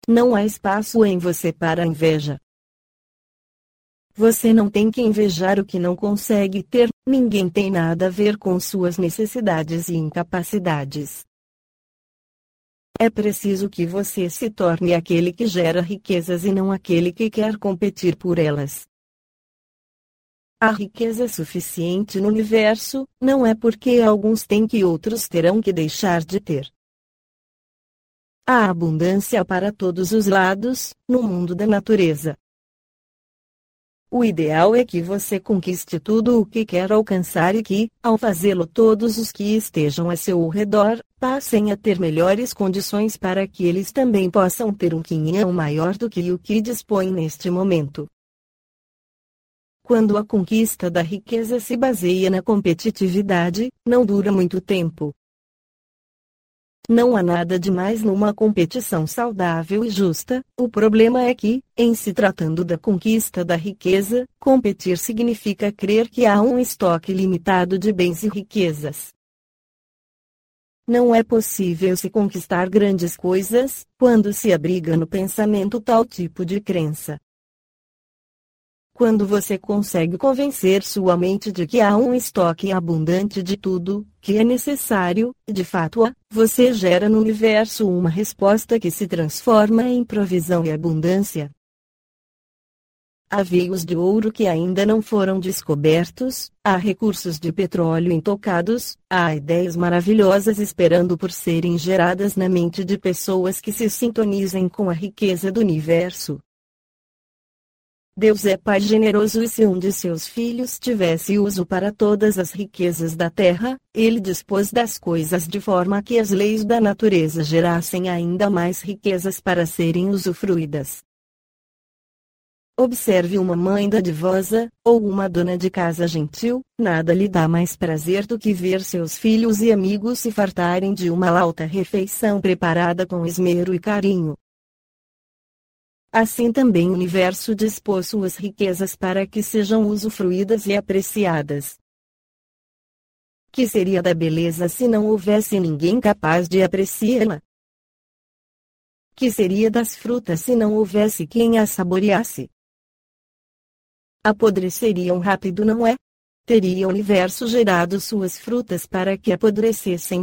Não há espaço em você para a inveja. Você não tem que invejar o que não consegue ter, ninguém tem nada a ver com suas necessidades e incapacidades. É preciso que você se torne aquele que gera riquezas e não aquele que quer competir por elas. Há riqueza suficiente no universo, não é porque alguns têm que outros terão que deixar de ter. Há abundância para todos os lados, no mundo da natureza. O ideal é que você conquiste tudo o que quer alcançar e que, ao fazê-lo, todos os que estejam a seu redor passem a ter melhores condições para que eles também possam ter um quinhão maior do que o que dispõem neste momento. Quando a conquista da riqueza se baseia na competitividade, não dura muito tempo. Não há nada demais numa competição saudável e justa, o problema é que, em se tratando da conquista da riqueza, competir significa crer que há um estoque limitado de bens e riquezas. Não é possível se conquistar grandes coisas, quando se abriga no pensamento tal tipo de crença. Quando você consegue convencer sua mente de que há um estoque abundante de tudo, que é necessário, de fato há, você gera no universo uma resposta que se transforma em provisão e abundância. Há veios de ouro que ainda não foram descobertos, há recursos de petróleo intocados, há ideias maravilhosas esperando por serem geradas na mente de pessoas que se sintonizem com a riqueza do universo. Deus é Pai generoso e se um de seus filhos tivesse uso para todas as riquezas da terra, ele dispôs das coisas de forma que as leis da natureza gerassem ainda mais riquezas para serem usufruídas. Observe uma mãe dadivosa, ou uma dona de casa gentil, nada lhe dá mais prazer do que ver seus filhos e amigos se fartarem de uma alta refeição preparada com esmero e carinho. Assim também o universo dispôs suas riquezas para que sejam usufruídas e apreciadas. Que seria da beleza se não houvesse ninguém capaz de apreciá-la? Que seria das frutas se não houvesse quem as saboreasse? Apodreceriam rápido, não é? Teria o universo gerado suas frutas para que apodrecessem?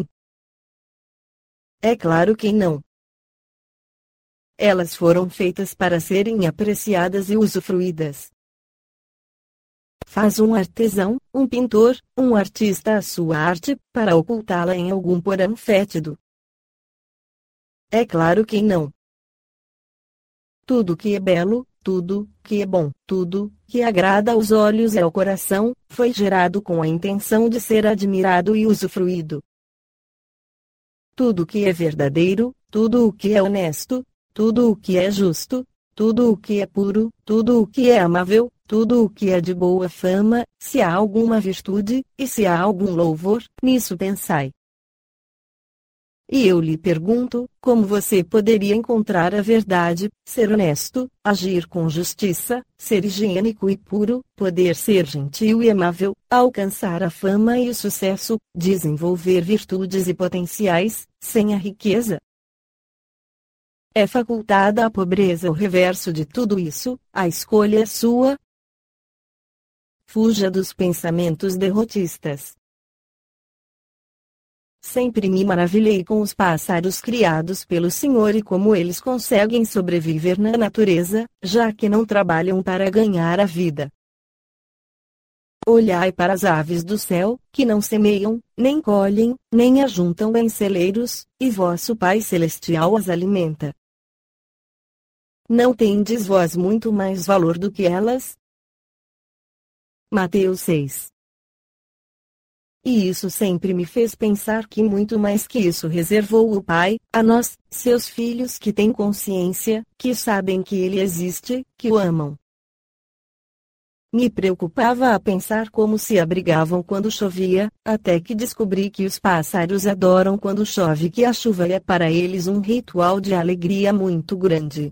É claro que não. Elas foram feitas para serem apreciadas e usufruídas. Faz um artesão, um pintor, um artista a sua arte, para ocultá-la em algum porão fétido? É claro que não. Tudo que é belo, tudo que é bom, tudo que agrada aos olhos e ao coração, foi gerado com a intenção de ser admirado e usufruído. Tudo que é verdadeiro, tudo o que é honesto, tudo o que é justo, tudo o que é puro, tudo o que é amável, tudo o que é de boa fama, se há alguma virtude, e se há algum louvor, nisso pensai. E eu lhe pergunto, como você poderia encontrar a verdade, ser honesto, agir com justiça, ser higiênico e puro, poder ser gentil e amável, alcançar a fama e o sucesso, desenvolver virtudes e potenciais, sem a riqueza? É facultada a pobreza o reverso de tudo isso, a escolha é sua. Fuja dos pensamentos derrotistas. Sempre me maravilhei com os pássaros criados pelo Senhor e como eles conseguem sobreviver na natureza, já que não trabalham para ganhar a vida. Olhai para as aves do céu, que não semeiam, nem colhem, nem ajuntam em celeiros, e vosso Pai Celestial as alimenta. Não tendes vós muito mais valor do que elas? Mateus 6. E isso sempre me fez pensar que muito mais que isso reservou o Pai, a nós, seus filhos que têm consciência, que sabem que Ele existe, que o amam. Me preocupava a pensar como se abrigavam quando chovia, até que descobri que os pássaros adoram quando chove, que a chuva é para eles um ritual de alegria muito grande.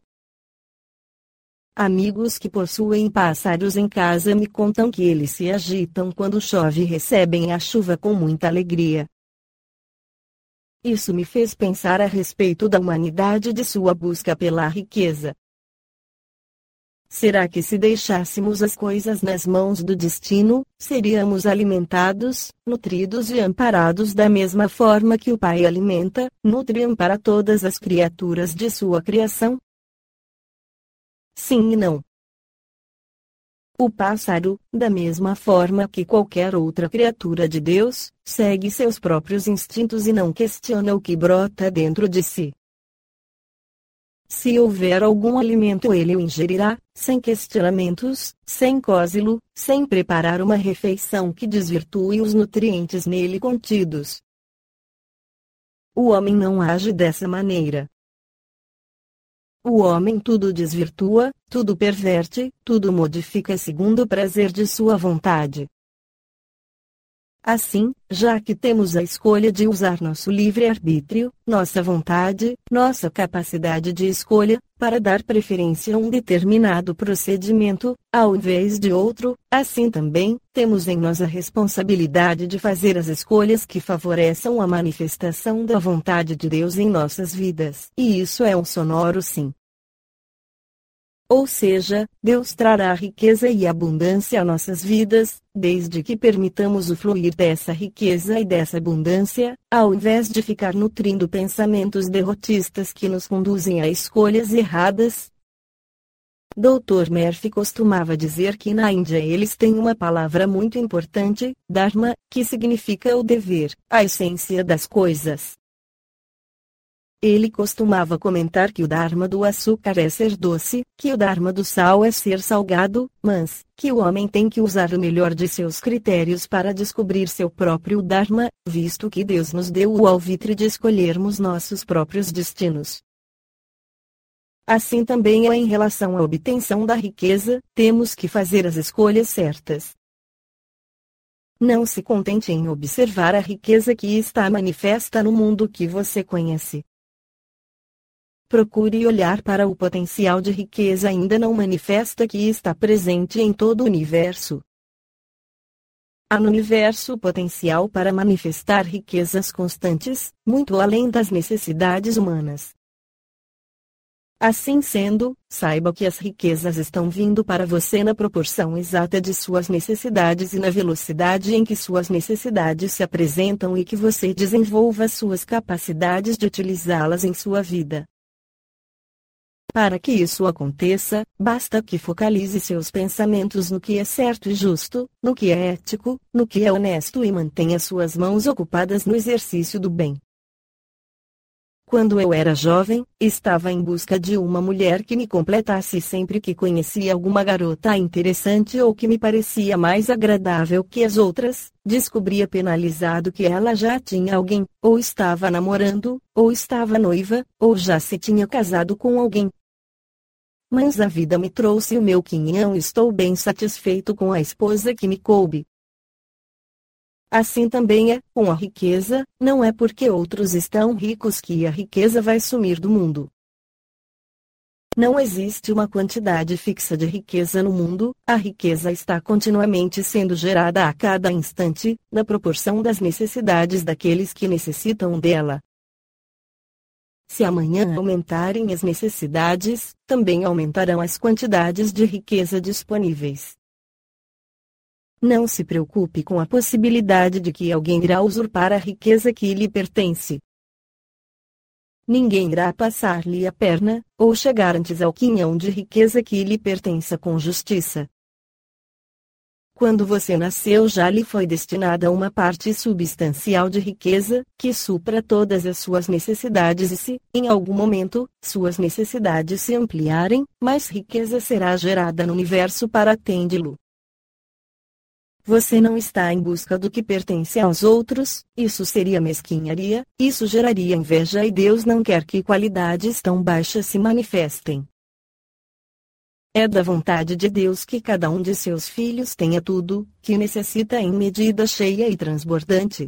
Amigos que possuem pássaros em casa me contam que eles se agitam quando chove e recebem a chuva com muita alegria. Isso me fez pensar a respeito da humanidade e de sua busca pela riqueza. Será que se deixássemos as coisas nas mãos do destino, seríamos alimentados, nutridos e amparados da mesma forma que o Pai alimenta, nutre e ampara todas as criaturas de sua criação? Sim e não. O pássaro, da mesma forma que qualquer outra criatura de Deus, segue seus próprios instintos e não questiona o que brota dentro de si. Se houver algum alimento ele o ingerirá, sem questionamentos, sem cozê-lo, sem preparar uma refeição que desvirtue os nutrientes nele contidos. O homem não age dessa maneira. O homem tudo desvirtua, tudo perverte, tudo modifica segundo o prazer de sua vontade. Assim, já que temos a escolha de usar nosso livre-arbítrio, nossa vontade, nossa capacidade de escolha, para dar preferência a um determinado procedimento, ao invés de outro, assim também, temos em nós a responsabilidade de fazer as escolhas que favoreçam a manifestação da vontade de Deus em nossas vidas. E isso é um sonoro sim. Ou seja, Deus trará riqueza e abundância a nossas vidas, desde que permitamos o fluir dessa riqueza e dessa abundância, ao invés de ficar nutrindo pensamentos derrotistas que nos conduzem a escolhas erradas. Dr. Murphy costumava dizer que na Índia eles têm uma palavra muito importante, Dharma, que significa o dever, a essência das coisas. Ele costumava comentar que o Dharma do açúcar é ser doce, que o Dharma do sal é ser salgado, mas que o homem tem que usar o melhor de seus critérios para descobrir seu próprio Dharma, visto que Deus nos deu o alvitre de escolhermos nossos próprios destinos. Assim também é em relação à obtenção da riqueza, temos que fazer as escolhas certas. Não se contente em observar a riqueza que está manifesta no mundo que você conhece. Procure olhar para o potencial de riqueza ainda não manifesta que está presente em todo o universo. Há no universo potencial para manifestar riquezas constantes, muito além das necessidades humanas. Assim sendo, saiba que as riquezas estão vindo para você na proporção exata de suas necessidades e na velocidade em que suas necessidades se apresentam e que você desenvolva suas capacidades de utilizá-las em sua vida. Para que isso aconteça, basta que focalize seus pensamentos no que é certo e justo, no que é ético, no que é honesto e mantenha suas mãos ocupadas no exercício do bem. Quando eu era jovem, estava em busca de uma mulher que me completasse sempre que conhecia alguma garota interessante ou que me parecia mais agradável que as outras, descobria penalizado que ela já tinha alguém, ou estava namorando, ou estava noiva, ou já se tinha casado com alguém. Mas a vida me trouxe o meu quinhão e estou bem satisfeito com a esposa que me coube. Assim também é, com a riqueza, não é porque outros estão ricos que a riqueza vai sumir do mundo. Não existe uma quantidade fixa de riqueza no mundo, a riqueza está continuamente sendo gerada a cada instante, na proporção das necessidades daqueles que necessitam dela. Se amanhã aumentarem as necessidades, também aumentarão as quantidades de riqueza disponíveis. Não se preocupe com a possibilidade de que alguém irá usurpar a riqueza que lhe pertence. Ninguém irá passar-lhe a perna, ou chegar antes ao quinhão de riqueza que lhe pertença com justiça. Quando você nasceu já lhe foi destinada uma parte substancial de riqueza, que supra todas as suas necessidades e se, em algum momento, suas necessidades se ampliarem, mais riqueza será gerada no universo para atendê-lo. Você não está em busca do que pertence aos outros, isso seria mesquinharia, isso geraria inveja e Deus não quer que qualidades tão baixas se manifestem. É da vontade de Deus que cada um de seus filhos tenha tudo, que necessita em medida cheia e transbordante.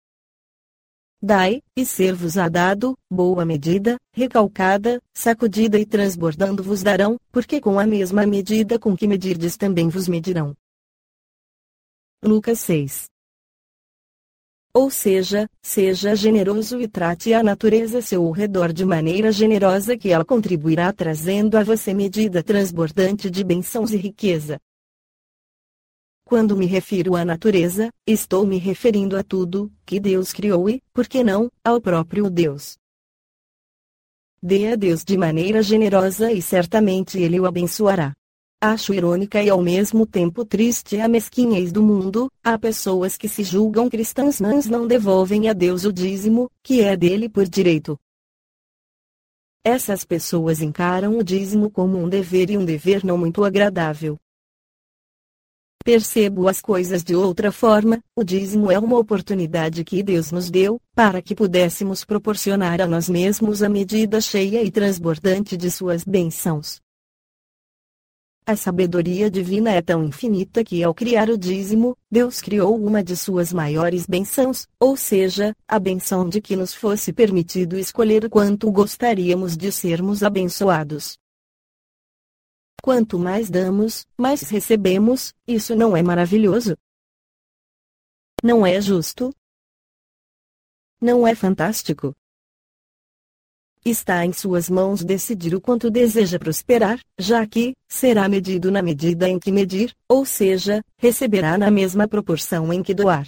Dai, e ser-vos-á dado, boa medida, recalcada, sacudida e transbordando vos darão, porque com a mesma medida com que medirdes também vos medirão. Lucas 6. ou seja, seja generoso e trate a natureza a seu redor de maneira generosa que ela contribuirá trazendo a você medida transbordante de bênçãos e riqueza. Quando me refiro à natureza, estou me referindo a tudo que Deus criou e, por que não, ao próprio Deus. Dê a Deus de maneira generosa e certamente Ele o abençoará. Acho irônica e ao mesmo tempo triste a mesquinhez do mundo. Há pessoas que se julgam cristãs, mas não devolvem a Deus o dízimo, que é dele por direito. Essas pessoas encaram o dízimo como um dever e um dever não muito agradável. Percebo as coisas de outra forma. O dízimo é uma oportunidade que Deus nos deu, para que pudéssemos proporcionar a nós mesmos a medida cheia e transbordante de suas bênçãos. A sabedoria divina é tão infinita que ao criar o dízimo, Deus criou uma de suas maiores bênçãos, ou seja, a bênção de que nos fosse permitido escolher o quanto gostaríamos de sermos abençoados. Quanto mais damos, mais recebemos. Isso não é maravilhoso? Não é justo? Não é fantástico? Está em suas mãos decidir o quanto deseja prosperar, já que será medido na medida em que medir, ou seja, receberá na mesma proporção em que doar.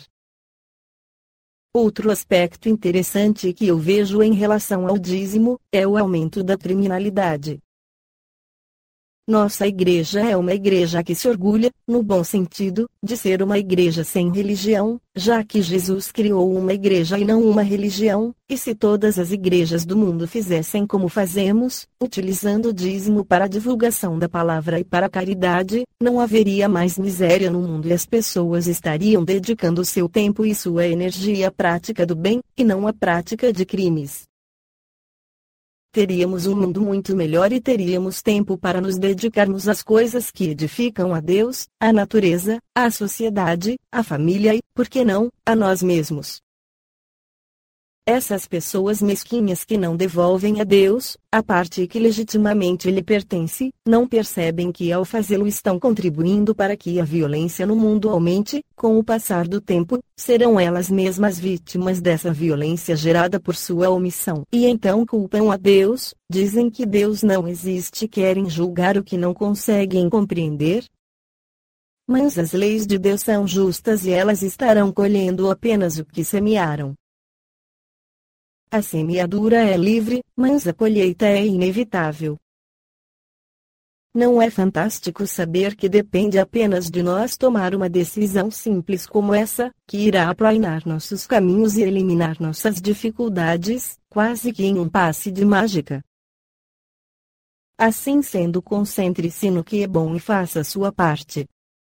Outro aspecto interessante que eu vejo em relação ao dízimo é o aumento da criminalidade. Nossa igreja é uma igreja que se orgulha, no bom sentido, de ser uma igreja sem religião, já que Jesus criou uma igreja e não uma religião, e se todas as igrejas do mundo fizessem como fazemos, utilizando o dízimo para a divulgação da palavra e para a caridade, não haveria mais miséria no mundo e as pessoas estariam dedicando seu tempo e sua energia à prática do bem, e não à prática de crimes. Teríamos um mundo muito melhor e teríamos tempo para nos dedicarmos às coisas que edificam a Deus, à natureza, à sociedade, à família e, por que não, a nós mesmos. Essas pessoas mesquinhas que não devolvem a Deus a parte que legitimamente lhe pertence, não percebem que ao fazê-lo estão contribuindo para que a violência no mundo aumente. Com o passar do tempo, serão elas mesmas vítimas dessa violência gerada por sua omissão. E então culpam a Deus, dizem que Deus não existe e querem julgar o que não conseguem compreender. Mas as leis de Deus são justas e elas estarão colhendo apenas o que semearam. A semeadura é livre, mas a colheita é inevitável. Não é fantástico saber que depende apenas de nós tomar uma decisão simples como essa, que irá aplanar nossos caminhos e eliminar nossas dificuldades, quase que em um passe de mágica. Assim sendo, concentre-se no que é bom e faça a sua parte.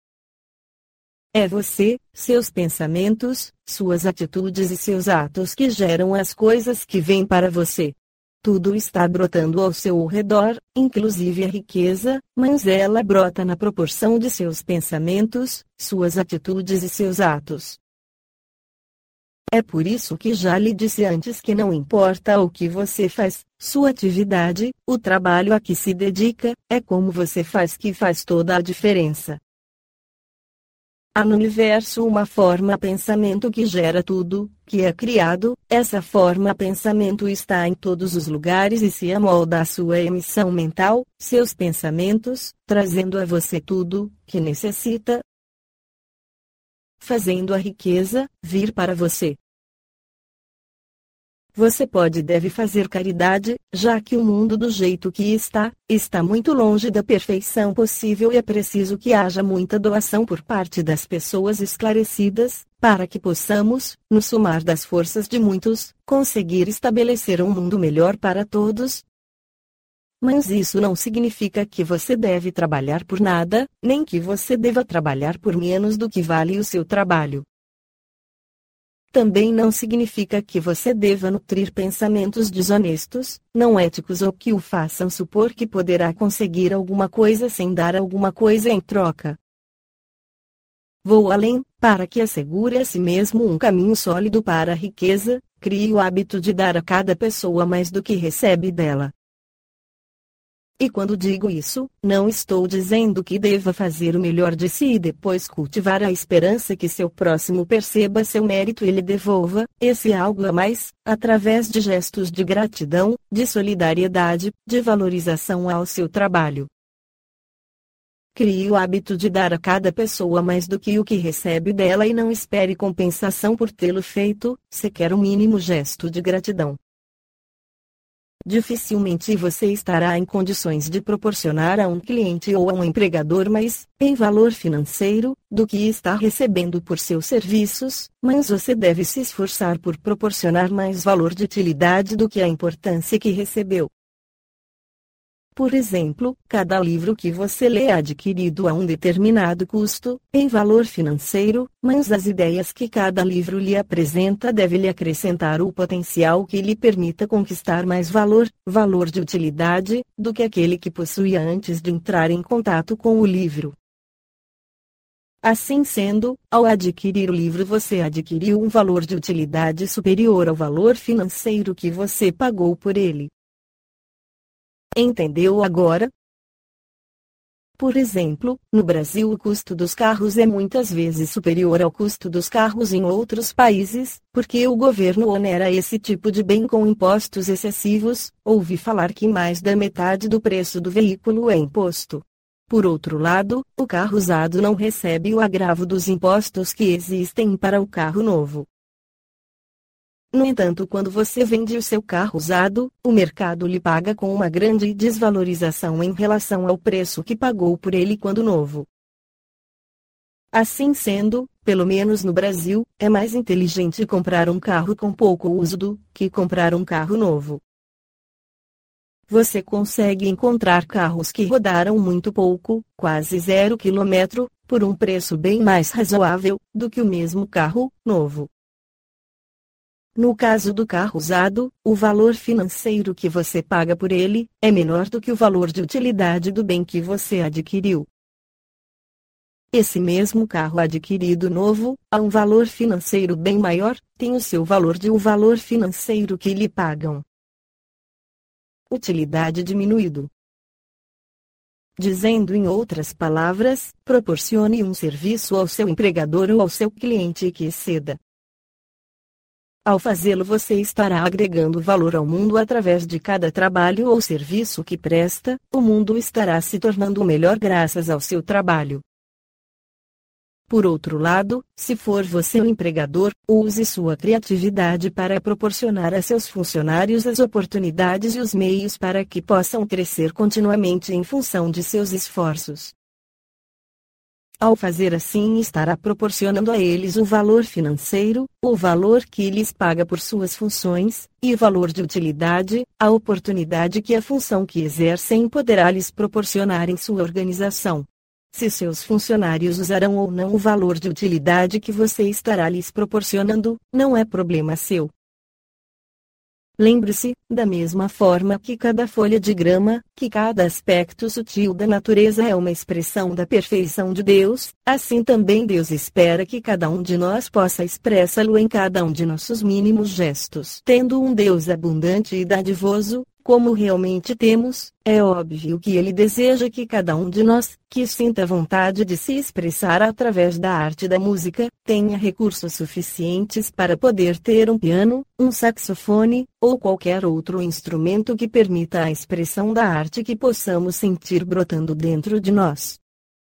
É você, seus pensamentos, suas atitudes e seus atos que geram as coisas que vêm para você. Tudo está brotando ao seu redor, inclusive a riqueza, mas ela brota na proporção de seus pensamentos, suas atitudes e seus atos. É por isso que já lhe disse antes que não importa o que você faz, sua atividade, o trabalho a que se dedica, é como você faz que faz toda a diferença. Há no universo uma forma pensamento que gera tudo, que é criado. Essa forma pensamento está em todos os lugares e se amolda à sua emissão mental, seus pensamentos, trazendo a você tudo que necessita, fazendo a riqueza vir para você. Você pode e deve fazer caridade, já que o mundo do jeito que está muito longe da perfeição possível e é preciso que haja muita doação por parte das pessoas esclarecidas, para que possamos, no somar das forças de muitos, conseguir estabelecer um mundo melhor para todos. Mas isso não significa que você deve trabalhar por nada, nem que você deva trabalhar por menos do que vale o seu trabalho. Também não significa que você deva nutrir pensamentos desonestos, não éticos ou que o façam supor que poderá conseguir alguma coisa sem dar alguma coisa em troca. Vou além, para que assegure a si mesmo um caminho sólido para a riqueza, crie o hábito de dar a cada pessoa mais do que recebe dela. E quando digo isso, não estou dizendo que deva fazer o melhor de si e depois cultivar a esperança que seu próximo perceba seu mérito e lhe devolva esse algo a mais, através de gestos de gratidão, de solidariedade, de valorização ao seu trabalho. Crie o hábito de dar a cada pessoa mais do que o que recebe dela e não espere compensação por tê-lo feito, sequer o mínimo gesto de gratidão. Dificilmente você estará em condições de proporcionar a um cliente ou a um empregador mais, em valor financeiro, do que está recebendo por seus serviços, mas você deve se esforçar por proporcionar mais valor de utilidade do que a importância que recebeu. Por exemplo, cada livro que você lê é adquirido a um determinado custo, em valor financeiro, mas as ideias que cada livro lhe apresenta devem lhe acrescentar o potencial que lhe permita conquistar mais valor, valor de utilidade, do que aquele que possuía antes de entrar em contato com o livro. Assim sendo, ao adquirir o livro você adquiriu um valor de utilidade superior ao valor financeiro que você pagou por ele. Entendeu agora? Por exemplo, no Brasil o custo dos carros é muitas vezes superior ao custo dos carros em outros países, porque o governo onera esse tipo de bem com impostos excessivos. Ouvi falar que mais da metade do preço do veículo é imposto. Por outro lado, o carro usado não recebe o agravo dos impostos que existem para o carro novo. No entanto, quando você vende o seu carro usado, o mercado lhe paga com uma grande desvalorização em relação ao preço que pagou por ele quando novo. Assim sendo, pelo menos no Brasil, é mais inteligente comprar um carro com pouco uso do que comprar um carro novo. Você consegue encontrar carros que rodaram muito pouco, quase 0 km, por um preço bem mais razoável do que o mesmo carro novo. No caso do carro usado, o valor financeiro que você paga por ele é menor do que o valor de utilidade do bem que você adquiriu. Esse mesmo carro adquirido novo, a um valor financeiro bem maior, tem o seu valor de o valor financeiro que lhe pagam. Utilidade diminuído. Dizendo em outras palavras, proporcione um serviço ao seu empregador ou ao seu cliente que exceda. Ao fazê-lo você estará agregando valor ao mundo através de cada trabalho ou serviço que presta, o mundo estará se tornando melhor graças ao seu trabalho. Por outro lado, se for você o empregador, use sua criatividade para proporcionar a seus funcionários as oportunidades e os meios para que possam crescer continuamente em função de seus esforços. Ao fazer assim estará proporcionando a eles o valor financeiro, o valor que lhes paga por suas funções, e o valor de utilidade, a oportunidade que a função que exercem poderá lhes proporcionar em sua organização. Se seus funcionários usarão ou não o valor de utilidade que você estará lhes proporcionando, não é problema seu. Lembre-se, da mesma forma que cada folha de grama, que cada aspecto sutil da natureza é uma expressão da perfeição de Deus, assim também Deus espera que cada um de nós possa expressá-lo em cada um de nossos mínimos gestos. Tendo um Deus abundante e dadivoso, como realmente temos, é óbvio que Ele deseja que cada um de nós, que sinta vontade de se expressar através da arte da música, tenha recursos suficientes para poder ter um piano, um saxofone, ou qualquer outro instrumento que permita a expressão da arte que possamos sentir brotando dentro de nós.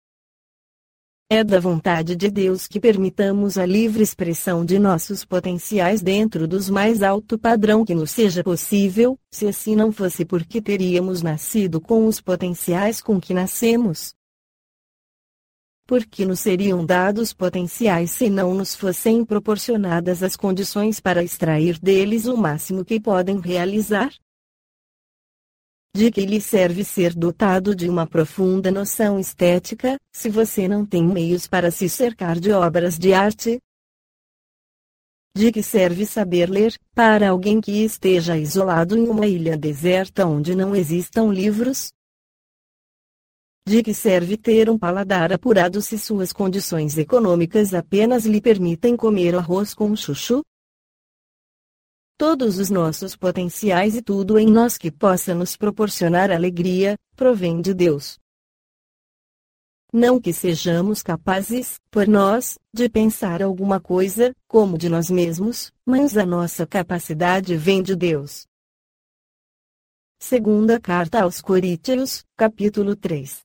É da vontade de Deus que permitamos a livre expressão de nossos potenciais dentro dos mais alto padrão que nos seja possível. Se assim não fosse, porque teríamos nascido com os potenciais com que nascemos? Porque nos seriam dados potenciais se não nos fossem proporcionadas as condições para extrair deles o máximo que podem realizar? De que lhe serve ser dotado de uma profunda noção estética, se você não tem meios para se cercar de obras de arte? De que serve saber ler, para alguém que esteja isolado em uma ilha deserta onde não existam livros? De que serve ter um paladar apurado se suas condições econômicas apenas lhe permitem comer arroz com chuchu? todos os nossos potenciais e tudo em nós que possa nos proporcionar alegria, provém de Deus. Não que sejamos capazes, por nós, de pensar alguma coisa, como de nós mesmos, mas a nossa capacidade vem de Deus. Segunda Carta aos Coríntios, capítulo 3.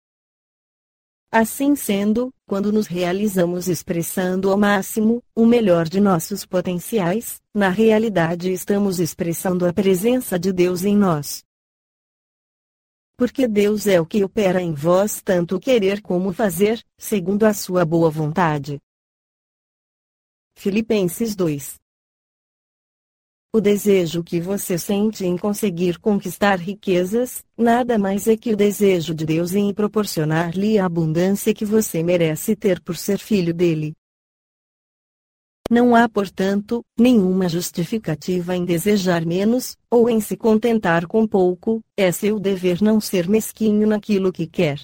Assim sendo, quando nos realizamos expressando ao máximo o melhor de nossos potenciais, na realidade estamos expressando a presença de Deus em nós. Porque Deus é o que opera em vós tanto querer como fazer, segundo a sua boa vontade. Filipenses 2. O desejo que você sente em conseguir conquistar riquezas, nada mais é que o desejo de Deus em proporcionar-lhe a abundância que você merece ter por ser filho dele. Não há, portanto, nenhuma justificativa em desejar menos, ou em se contentar com pouco, é seu dever não ser mesquinho naquilo que quer.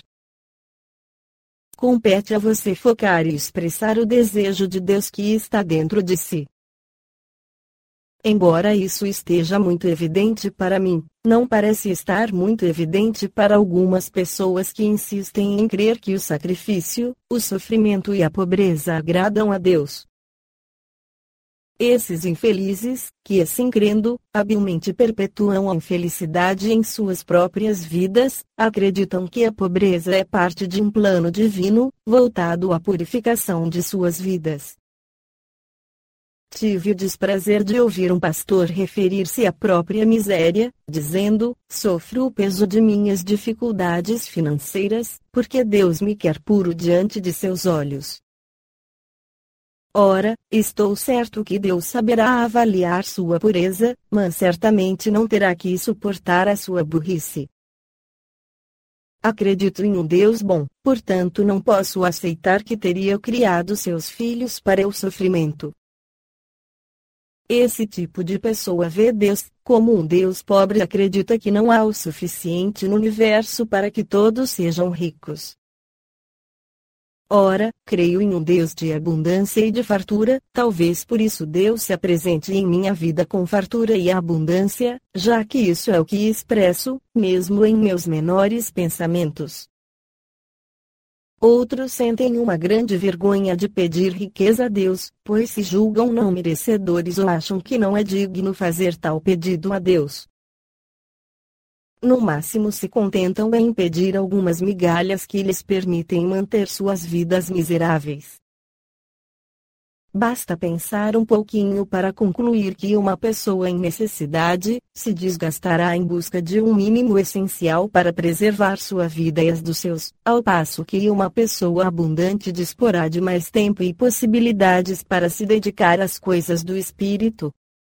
Compete a você focar e expressar o desejo de Deus que está dentro de si. Embora isso esteja muito evidente para mim, não parece estar muito evidente para algumas pessoas que insistem em crer que o sacrifício, o sofrimento e a pobreza agradam a Deus. Esses infelizes, que assim crendo, habilmente perpetuam a infelicidade em suas próprias vidas, acreditam que a pobreza é parte de um plano divino, voltado à purificação de suas vidas. Tive o desprazer de ouvir um pastor referir-se à própria miséria, dizendo: sofro o peso de minhas dificuldades financeiras, porque Deus me quer puro diante de seus olhos. Ora, estou certo que Deus saberá avaliar sua pureza, mas certamente não terá que suportar a sua burrice. Acredito em um Deus bom, portanto não posso aceitar que teria criado seus filhos para o sofrimento. Esse tipo de pessoa vê Deus como um Deus pobre e acredita que não há o suficiente no universo para que todos sejam ricos. Ora, creio em um Deus de abundância e de fartura, talvez por isso Deus se apresente em minha vida com fartura e abundância, já que isso é o que expresso, mesmo em meus menores pensamentos. Outros sentem uma grande vergonha de pedir riqueza a Deus, pois se julgam não merecedores ou acham que não é digno fazer tal pedido a Deus. No máximo se contentam em pedir algumas migalhas que lhes permitem manter suas vidas miseráveis. Basta pensar um pouquinho para concluir que uma pessoa em necessidade se desgastará em busca de um mínimo essencial para preservar sua vida e as dos seus, ao passo que uma pessoa abundante disporá de mais tempo e possibilidades para se dedicar às coisas do espírito.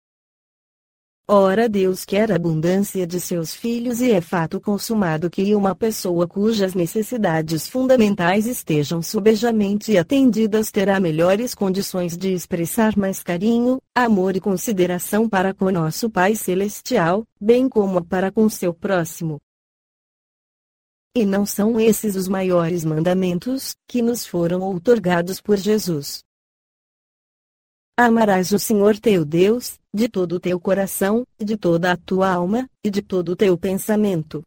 Ora, Deus quer a abundância de seus filhos e é fato consumado que uma pessoa cujas necessidades fundamentais estejam sobejamente atendidas terá melhores condições de expressar mais carinho, amor e consideração para com nosso Pai Celestial, bem como para com seu próximo. E não são esses os maiores mandamentos, que nos foram outorgados por Jesus? Amarás o Senhor teu Deus, de todo o teu coração, de toda a tua alma, e de todo o teu pensamento.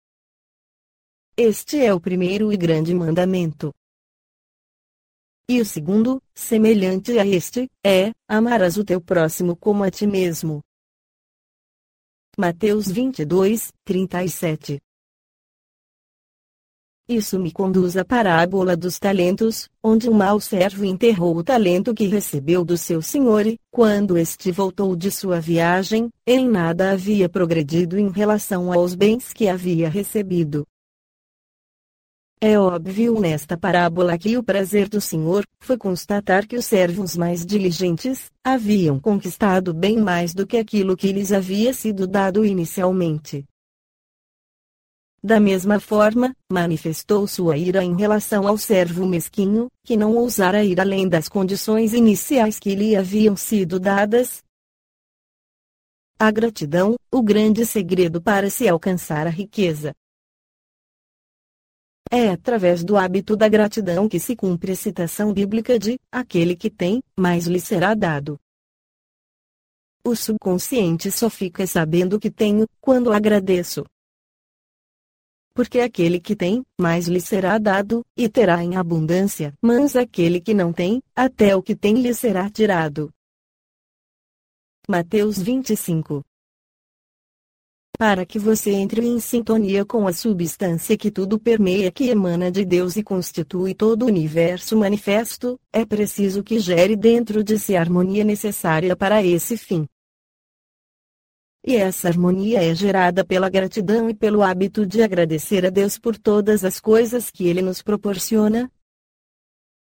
Este é o primeiro e grande mandamento. E o segundo, semelhante a este, é: amarás o teu próximo como a ti mesmo. Mateus 22, 37. Isso me conduz à parábola dos talentos, onde um mau servo enterrou o talento que recebeu do seu senhor e, quando este voltou de sua viagem, em nada havia progredido em relação aos bens que havia recebido. É óbvio nesta parábola que o prazer do senhor foi constatar que os servos mais diligentes haviam conquistado bem mais do que aquilo que lhes havia sido dado inicialmente. Da mesma forma, manifestou sua ira em relação ao servo mesquinho, que não ousara ir além das condições iniciais que lhe haviam sido dadas. A gratidão, o grande segredo para se alcançar a riqueza. É através do hábito da gratidão que se cumpre a citação bíblica de: aquele que tem, mais lhe será dado. o subconsciente só fica sabendo que tenho quando agradeço. Porque aquele que tem, mais lhe será dado, e terá em abundância. Mas aquele que não tem, até o que tem lhe será tirado. Mateus 25. Para que você entre em sintonia com a substância que tudo permeia, que emana de Deus e constitui todo o universo manifesto, é preciso que gere dentro de si a harmonia necessária para esse fim. E essa harmonia é gerada pela gratidão e pelo hábito de agradecer a Deus por todas as coisas que Ele nos proporciona,